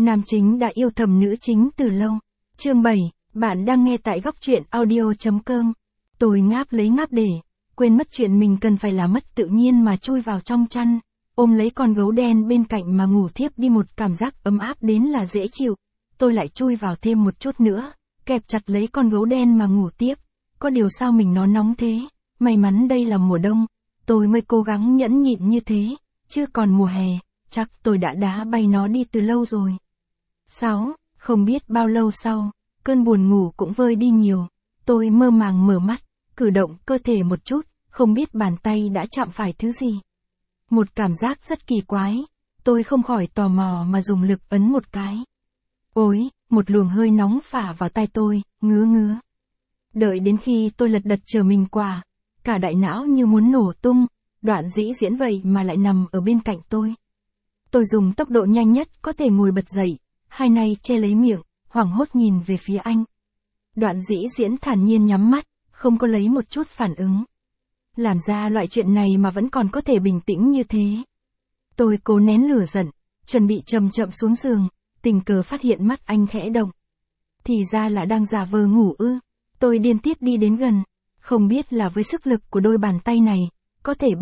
Nam chính đã yêu thầm nữ chính từ lâu. Chương 7, bạn đang nghe tại góc truyện audio.com. Tôi ngáp lấy ngáp để, quên mất chuyện mình cần phải là mất tự nhiên mà chui vào trong chăn, ôm lấy con gấu đen bên cạnh mà ngủ thiếp đi, một cảm giác ấm áp đến là dễ chịu. Tôi lại chui vào thêm một chút nữa, kẹp chặt lấy con gấu đen mà ngủ tiếp. Có điều sao mình nó nóng thế, may mắn đây là mùa đông, tôi mới cố gắng nhẫn nhịn như thế, chứ còn mùa hè, chắc tôi đã đá bay nó đi từ lâu rồi. 6. Không biết bao lâu sau, cơn buồn ngủ cũng vơi đi nhiều, tôi mơ màng mở mắt, cử động cơ thể một chút, không biết bàn tay đã chạm phải thứ gì. Một cảm giác rất kỳ quái, tôi không khỏi tò mò mà dùng lực ấn một cái. Ôi, một luồng hơi nóng phả vào tai tôi, ngứa ngứa. Đợi đến khi tôi lật đật chờ mình qua, cả đại não như muốn nổ tung, Đoạn Dĩ Diễn vậy mà lại nằm ở bên cạnh tôi. Tôi dùng tốc độ nhanh nhất có thể ngồi bật dậy, hai tay che lấy miệng, hoảng hốt nhìn về phía anh. Đoạn Dĩ Diễn thản nhiên nhắm mắt, không có lấy một chút phản ứng. Làm ra loại chuyện này mà vẫn còn có thể bình tĩnh như thế. Tôi cố nén lửa giận, chuẩn bị chậm chậm xuống giường, tình cờ phát hiện mắt anh khẽ động. Thì ra là đang giả vờ ngủ ư. Tôi điên tiết đi đến gần, không biết là với sức lực của đôi bàn tay này, có thể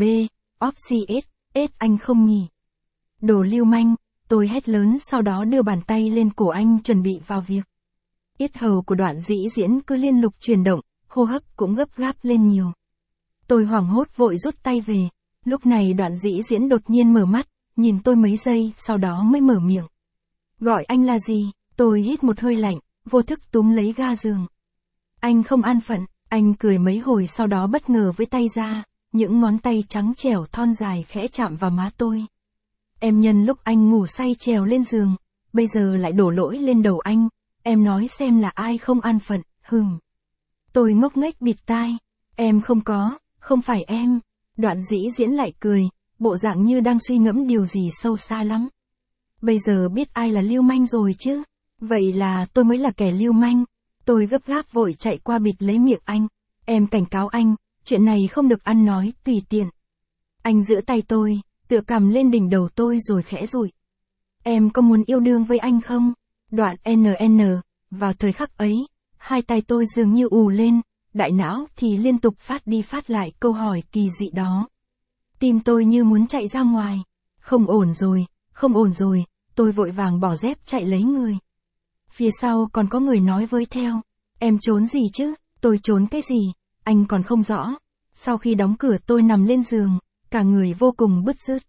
ép anh không nhỉ? Đồ lưu manh, tôi hét lớn, sau đó đưa bàn tay lên cổ anh chuẩn bị vào việc. Yết hầu của Đoạn Dĩ Diễn cứ liên tục chuyển động, hô hấp cũng gấp gáp lên nhiều. Tôi hoảng hốt vội rút tay về, lúc này Đoạn Dĩ Diễn đột nhiên mở mắt, nhìn tôi mấy giây, sau đó mới mở miệng. Gọi anh là gì? Tôi hít một hơi lạnh, vô thức túm lấy ga giường. Anh không an phận, anh cười mấy hồi sau đó bất ngờ với tay ra, những ngón tay trắng trẻo thon dài khẽ chạm vào má tôi. Em nhân lúc anh ngủ say trèo lên giường, bây giờ lại đổ lỗi lên đầu anh, em nói xem là ai không an phận, Tôi ngốc nghếch bịt tai, em không có, không phải em. Đoạn Dĩ Diễn lại cười, bộ dạng như đang suy ngẫm điều gì sâu xa lắm. Bây giờ biết ai là lưu manh rồi chứ, vậy là tôi mới là kẻ lưu manh. Tôi gấp gáp vội chạy qua bịt lấy miệng anh, em cảnh cáo anh, chuyện này không được ăn nói tùy tiện. Anh giữ tay tôi, tựa cằm lên đỉnh đầu tôi rồi khẽ dụi. Em có muốn yêu đương với anh không? Đoạn vào thời khắc ấy, hai tay tôi dường như ù lên, đại não thì liên tục phát đi phát lại câu hỏi kỳ dị đó. Tim tôi như muốn chạy ra ngoài. Không ổn rồi, tôi vội vàng bỏ dép chạy lấy người. Phía sau còn có người nói với theo, em trốn gì chứ? Tôi trốn cái gì? Anh còn không rõ. Sau khi đóng cửa tôi nằm lên giường, cả người vô cùng bứt rứt.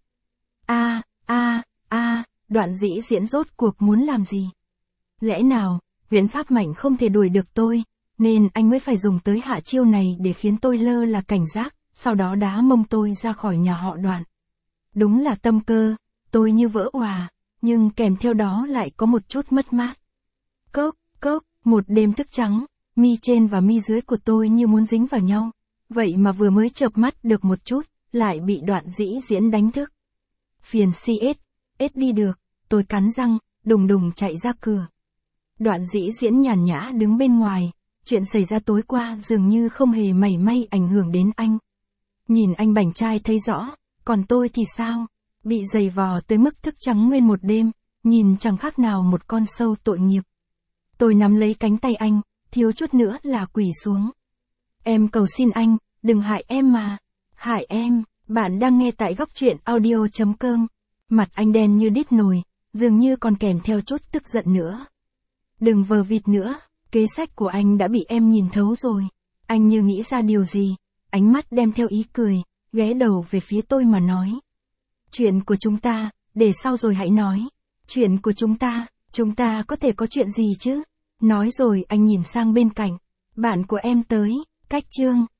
Đoạn Dĩ Diễn rốt cuộc muốn làm gì? Lẽ nào, viễn pháp mạnh không thể đuổi được tôi, nên anh mới phải dùng tới hạ chiêu này để khiến tôi lơ là cảnh giác, sau đó đá mông tôi ra khỏi nhà họ Đoạn. Đúng là tâm cơ, tôi như vỡ òa, nhưng kèm theo đó lại có một chút mất mát. Cốc, một đêm thức trắng, mi trên và mi dưới của tôi như muốn dính vào nhau, vậy mà vừa mới chợp mắt được một chút, lại bị Đoạn Dĩ Diễn đánh thức. Phiền đi được, tôi cắn răng, đùng đùng chạy ra cửa. Đoạn Dĩ Diễn nhàn nhã đứng bên ngoài, chuyện xảy ra tối qua dường như không hề mảy may ảnh hưởng đến anh. Nhìn anh bảnh trai thấy rõ, còn tôi thì sao? Bị giày vò tới mức thức trắng nguyên một đêm, nhìn chẳng khác nào một con sâu tội nghiệp. Tôi nắm lấy cánh tay anh, thiếu chút nữa là quỳ xuống. Em cầu xin anh, đừng hại em mà. Hại em, bạn đang nghe tại góc truyện audio.com. Mặt anh đen như đít nồi, dường như còn kèm theo chút tức giận nữa. Đừng vờ vịt nữa, kế sách của anh đã bị em nhìn thấu rồi. Anh như nghĩ ra điều gì, ánh mắt đem theo ý cười, ghé đầu về phía tôi mà nói. Chuyện của chúng ta, để sau rồi hãy nói. Chuyện của chúng ta có thể có chuyện gì chứ? Nói rồi anh nhìn sang bên cạnh, bạn của em tới, cách chương.